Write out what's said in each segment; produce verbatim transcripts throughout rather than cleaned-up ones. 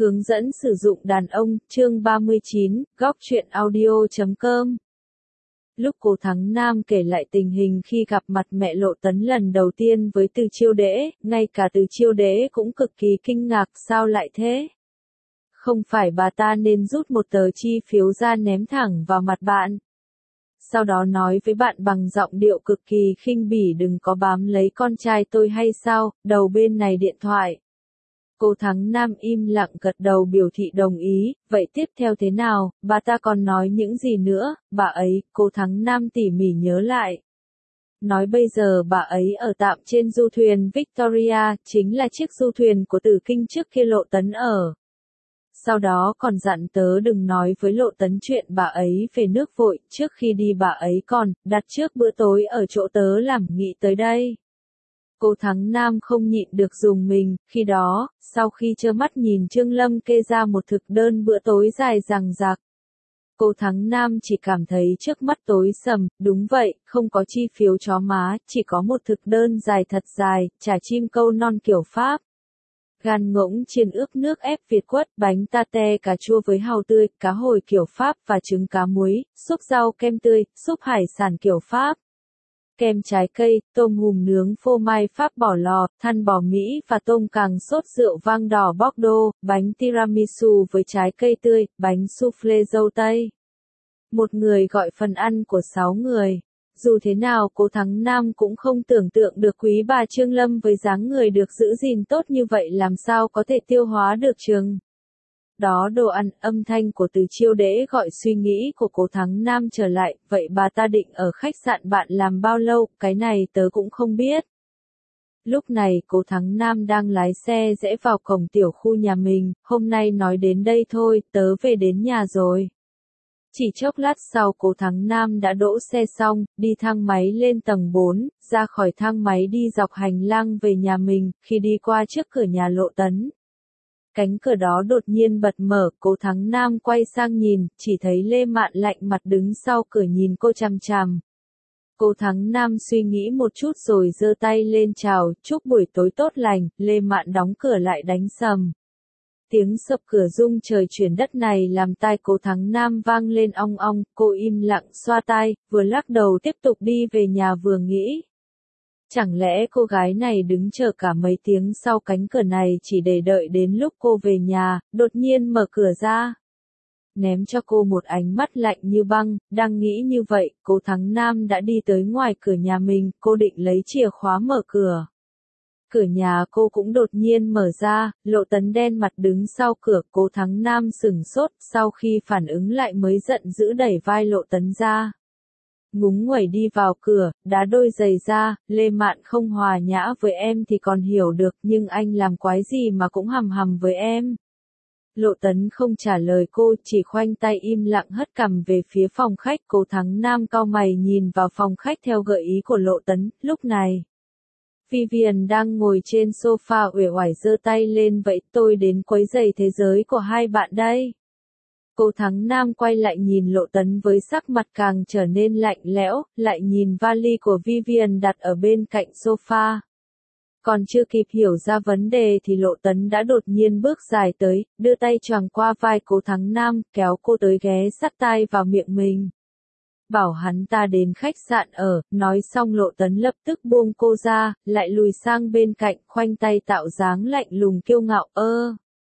Hướng dẫn sử dụng đàn ông, chương ba mươi chín, góc truyện audio chấm com. Lúc Cố Thắng Nam kể lại tình hình khi gặp mặt mẹ Lộ Tấn lần đầu tiên với Từ Chiêu Đễ, ngay cả Từ Chiêu Đễ cũng cực kỳ kinh ngạc, sao lại thế? Không phải bà ta nên rút một tờ chi phiếu ra ném thẳng vào mặt bạn. Sau đó nói với bạn bằng giọng điệu cực kỳ khinh bỉ, đừng có bám lấy con trai tôi hay sao? Đầu bên này điện thoại. Cố Thắng Nam im lặng gật đầu biểu thị đồng ý, vậy tiếp theo thế nào, bà ta còn nói những gì nữa, bà ấy, Cố Thắng Nam tỉ mỉ nhớ lại. Nói bây giờ bà ấy ở tạm trên du thuyền Victoria, chính là chiếc du thuyền của Tử Kinh trước kia Lộ Tấn ở. Sau đó còn dặn tớ đừng nói với Lộ Tấn chuyện bà ấy về nước vội, trước khi đi bà ấy còn đặt trước bữa tối ở chỗ tớ làm, nghĩ tới đây. Cố Thắng Nam không nhịn được rùng mình, khi đó, sau khi trơ mắt nhìn Trương Lâm kê ra một thực đơn bữa tối dài dằng dặc. Cố Thắng Nam chỉ cảm thấy trước mắt tối sầm, đúng vậy, không có chi phiếu chó má, chỉ có một thực đơn dài thật dài, chả chim câu non kiểu Pháp. Gan ngỗng chiên ướp nước ép Việt quất, bánh tate cà chua với hàu tươi, cá hồi kiểu Pháp và trứng cá muối, súp rau kem tươi, súp hải sản kiểu Pháp. Kem trái cây, tôm hùm nướng phô mai Pháp bỏ lò, than bò Mỹ và tôm càng sốt rượu vang đỏ Bordeaux, bánh tiramisu với trái cây tươi, bánh soufflé dâu tây. Một người gọi phần ăn của sáu người. Dù thế nào Cố Thắng Nam cũng không tưởng tượng được quý bà Trương Lâm với dáng người được giữ gìn tốt như vậy làm sao có thể tiêu hóa được chừng. Đó đồ ăn, âm thanh của Từ Chiêu Đễ gọi suy nghĩ của Cố Thắng Nam trở lại, vậy bà ta định ở khách sạn bạn làm bao lâu, cái này tớ cũng không biết. Lúc này Cố Thắng Nam đang lái xe rẽ vào cổng tiểu khu nhà mình, hôm nay nói đến đây thôi, tớ về đến nhà rồi. Chỉ chốc lát sau Cố Thắng Nam đã đỗ xe xong, đi thang máy lên tầng bốn, ra khỏi thang máy đi dọc hành lang về nhà mình, khi đi qua trước cửa nhà Lộ Tấn. Cánh cửa đó đột nhiên bật mở, Cố Thắng Nam quay sang nhìn, chỉ thấy Lê Mạn lạnh mặt đứng sau cửa nhìn cô chằm chằm. Cố Thắng Nam suy nghĩ một chút rồi giơ tay lên chào, chúc buổi tối tốt lành, Lê Mạn đóng cửa lại đánh sầm. Tiếng sập cửa rung trời chuyển đất này làm tai Cố Thắng Nam vang lên ong ong, cô im lặng xoa tai, vừa lắc đầu tiếp tục đi về nhà vừa nghĩ. Chẳng lẽ cô gái này đứng chờ cả mấy tiếng sau cánh cửa này chỉ để đợi đến lúc cô về nhà, đột nhiên mở cửa ra. Ném cho cô một ánh mắt lạnh như băng, đang nghĩ như vậy, Cố Thắng Nam đã đi tới ngoài cửa nhà mình, cô định lấy chìa khóa mở cửa. Cửa nhà cô cũng đột nhiên mở ra, Lộ Tấn đen mặt đứng sau cửa, Cố Thắng Nam sửng sốt, sau khi phản ứng lại mới giận dữ đẩy vai Lộ Tấn ra. Ngúng nguẩy đi vào cửa, đá đôi giày ra, Lê Mạn không hòa nhã với em thì còn hiểu được, nhưng anh làm quái gì mà cũng hầm hầm với em. Lộ Tấn không trả lời cô, chỉ khoanh tay im lặng hất cằm về phía phòng khách. Cố Thắng Nam cau mày nhìn vào phòng khách theo gợi ý của Lộ Tấn, lúc này. Vivian đang ngồi trên sofa uể oải giơ tay lên, vậy tôi đến quấy rầy thế giới của hai bạn đây. Cố Thắng Nam quay lại nhìn Lộ Tấn với sắc mặt càng trở nên lạnh lẽo, lại nhìn vali của Vivian đặt ở bên cạnh sofa. Còn chưa kịp hiểu ra vấn đề thì Lộ Tấn đã đột nhiên bước dài tới, đưa tay choàng qua vai Cố Thắng Nam, kéo cô tới ghé sát tai vào miệng mình. Bảo hắn ta đến khách sạn ở, nói xong Lộ Tấn lập tức buông cô ra, lại lùi sang bên cạnh, khoanh tay tạo dáng lạnh lùng kiêu ngạo, ơ.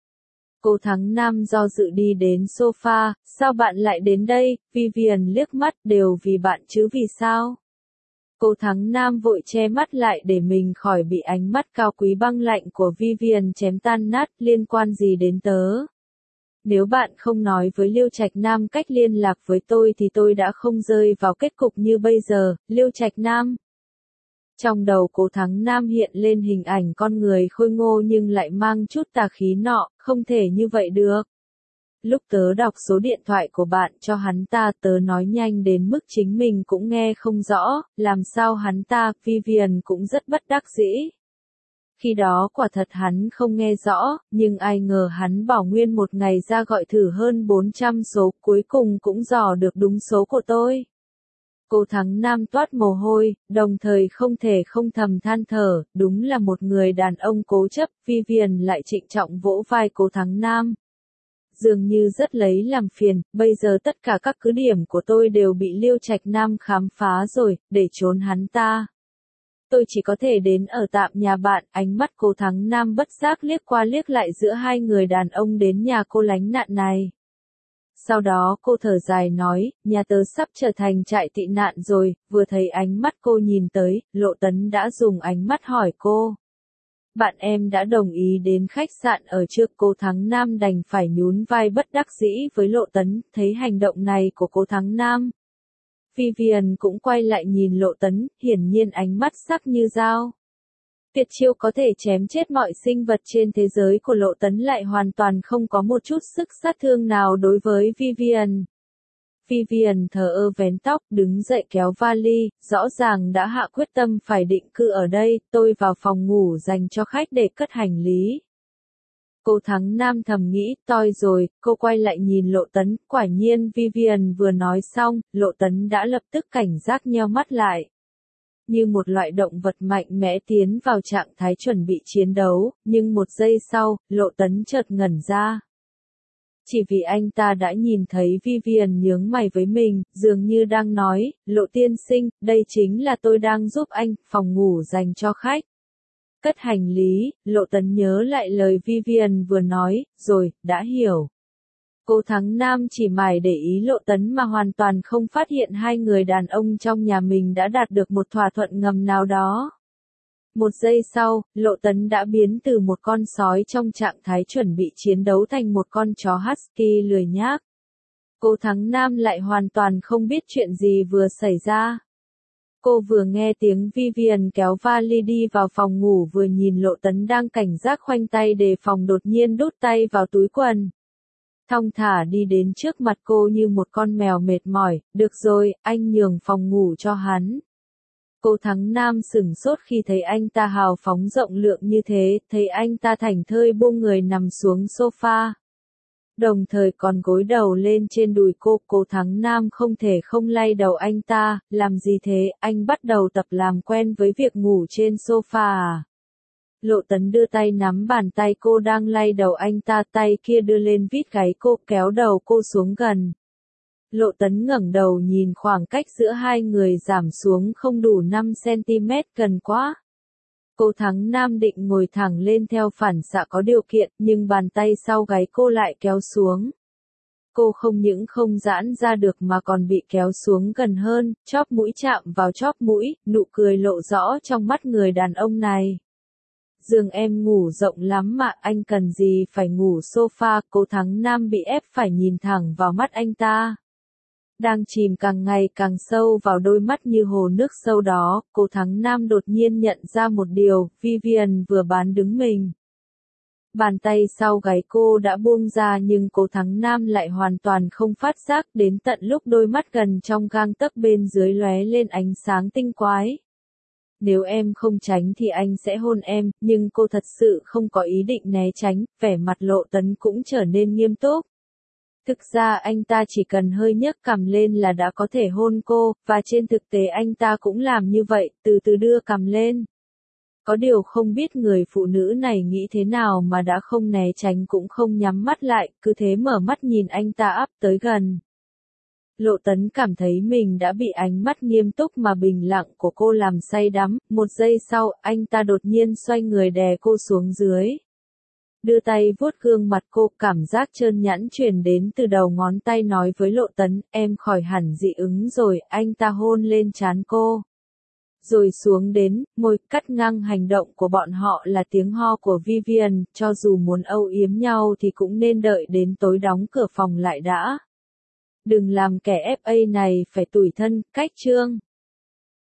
Cố Thắng Nam do dự đi đến sofa, sao bạn lại đến đây, Vivian liếc mắt, đều vì bạn chứ vì sao? Cố Thắng Nam vội che mắt lại để mình khỏi bị ánh mắt cao quý băng lạnh của Vivian chém tan nát, liên quan gì đến tớ? Nếu bạn không nói với Liêu Trạch Nam cách liên lạc với tôi thì tôi đã không rơi vào kết cục như bây giờ, Liêu Trạch Nam. Trong đầu Cố Thắng Nam hiện lên hình ảnh con người khôi ngô nhưng lại mang chút tà khí nọ, không thể như vậy được. Lúc tớ đọc số điện thoại của bạn cho hắn ta, tớ nói nhanh đến mức chính mình cũng nghe không rõ, làm sao hắn ta, Vivian cũng rất bất đắc dĩ. Khi đó quả thật hắn không nghe rõ, nhưng ai ngờ hắn bảo nguyên một ngày ra gọi thử hơn bốn trăm số, cuối cùng cũng dò được đúng số của tôi. Cô Thắng Nam toát mồ hôi, đồng thời không thể không thầm than thở, đúng là một người đàn ông cố chấp. Vivian lại trịnh trọng vỗ vai cô Thắng Nam. Dường như rất lấy làm phiền, bây giờ tất cả các cứ điểm của tôi đều bị Liêu Trạch Nam khám phá rồi, để trốn hắn ta. Tôi chỉ có thể đến ở tạm nhà bạn. Ánh mắt cô Thắng Nam bất giác liếc qua liếc lại giữa hai người đàn ông đến nhà cô lánh nạn này. Sau đó cô thở dài nói, nhà tớ sắp trở thành trại tị nạn rồi. Vừa thấy ánh mắt cô nhìn tới, Lộ Tấn đã dùng ánh mắt hỏi cô. Bạn em đã đồng ý đến khách sạn ở trước. Cô Thắng Nam đành phải nhún vai bất đắc dĩ với Lộ Tấn. Thấy hành động này của cô Thắng Nam, Vivian cũng quay lại nhìn Lộ Tấn, hiển nhiên ánh mắt sắc như dao. Tuyệt chiêu có thể chém chết mọi sinh vật trên thế giới của Lộ Tấn lại hoàn toàn không có một chút sức sát thương nào đối với Vivian. Vivian thờ ơ vén tóc, đứng dậy kéo vali, rõ ràng đã hạ quyết tâm phải định cư ở đây. Tôi vào phòng ngủ dành cho khách để cất hành lý. Cô Thắng Nam thầm nghĩ, toi rồi. Cô quay lại nhìn Lộ Tấn, quả nhiên Vivian vừa nói xong, Lộ Tấn đã lập tức cảnh giác nheo mắt lại. Như một loại động vật mạnh mẽ tiến vào trạng thái chuẩn bị chiến đấu, nhưng một giây sau, Lộ Tấn chợt ngẩn ra. Chỉ vì anh ta đã nhìn thấy Vivian nhướng mày với mình, dường như đang nói, Lộ tiên sinh, đây chính là tôi đang giúp anh, phòng ngủ dành cho khách. Cất hành lý, Lộ Tấn nhớ lại lời Vivian vừa nói, rồi, đã hiểu. Cô Thắng Nam chỉ mải để ý Lộ Tấn mà hoàn toàn không phát hiện hai người đàn ông trong nhà mình đã đạt được một thỏa thuận ngầm nào đó. Một giây sau, Lộ Tấn đã biến từ một con sói trong trạng thái chuẩn bị chiến đấu thành một con chó husky lười nhác. Cô Thắng Nam lại hoàn toàn không biết chuyện gì vừa xảy ra. Cô vừa nghe tiếng Vivian kéo vali đi vào phòng ngủ vừa nhìn Lộ Tấn đang cảnh giác khoanh tay đề phòng đột nhiên đút tay vào túi quần. Thong thả đi đến trước mặt cô như một con mèo mệt mỏi, được rồi, anh nhường phòng ngủ cho hắn. Cô Thắng Nam sửng sốt khi thấy anh ta hào phóng rộng lượng như thế, thấy anh ta thảnh thơi buông người nằm xuống sofa. Đồng thời còn gối đầu lên trên đùi cô. Cô Thắng Nam không thể không lay đầu anh ta, làm gì thế, anh bắt đầu tập làm quen với việc ngủ trên sofa à? Lộ Tấn đưa tay nắm bàn tay cô đang lay đầu anh ta, tay kia đưa lên vít gáy cô, kéo đầu cô xuống gần. Lộ Tấn ngẩng đầu nhìn khoảng cách giữa hai người giảm xuống không đủ năm xăng-ti-mét, gần quá. Cô Thắng Nam định ngồi thẳng lên theo phản xạ có điều kiện, nhưng bàn tay sau gáy cô lại kéo xuống. Cô không những không giãn ra được mà còn bị kéo xuống gần hơn, chóp mũi chạm vào chóp mũi, nụ cười lộ rõ trong mắt người đàn ông này. Giường em ngủ rộng lắm mà, anh cần gì phải ngủ sofa. Cô Thắng Nam bị ép phải nhìn thẳng vào mắt anh ta. Đang chìm càng ngày càng sâu vào đôi mắt như hồ nước sâu đó, cô Thắng Nam đột nhiên nhận ra một điều, Vivian vừa bán đứng mình. Bàn tay sau gáy cô đã buông ra nhưng cô Thắng Nam lại hoàn toàn không phát giác, đến tận lúc đôi mắt gần trong gang tấc bên dưới lóe lên ánh sáng tinh quái. Nếu em không tránh thì anh sẽ hôn em, nhưng cô thật sự không có ý định né tránh, vẻ mặt Lộ Tấn cũng trở nên nghiêm túc. Thực ra anh ta chỉ cần hơi nhấc cằm lên là đã có thể hôn cô, và trên thực tế anh ta cũng làm như vậy, từ từ đưa cằm lên. Có điều không biết người phụ nữ này nghĩ thế nào mà đã không né tránh cũng không nhắm mắt lại, cứ thế mở mắt nhìn anh ta áp tới gần. Lộ Tấn cảm thấy mình đã bị ánh mắt nghiêm túc mà bình lặng của cô làm say đắm, một giây sau, anh ta đột nhiên xoay người đè cô xuống dưới. Đưa tay vuốt gương mặt cô, cảm giác trơn nhẵn truyền đến từ đầu ngón tay nói với Lộ Tấn, em khỏi hẳn dị ứng rồi, anh ta hôn lên trán cô. Rồi xuống đến, môi, cắt ngang hành động của bọn họ là tiếng ho của Vivian, cho dù muốn âu yếm nhau thì cũng nên đợi đến tối đóng cửa phòng lại đã. Đừng làm kẻ ép a này phải tủi thân, cách chương.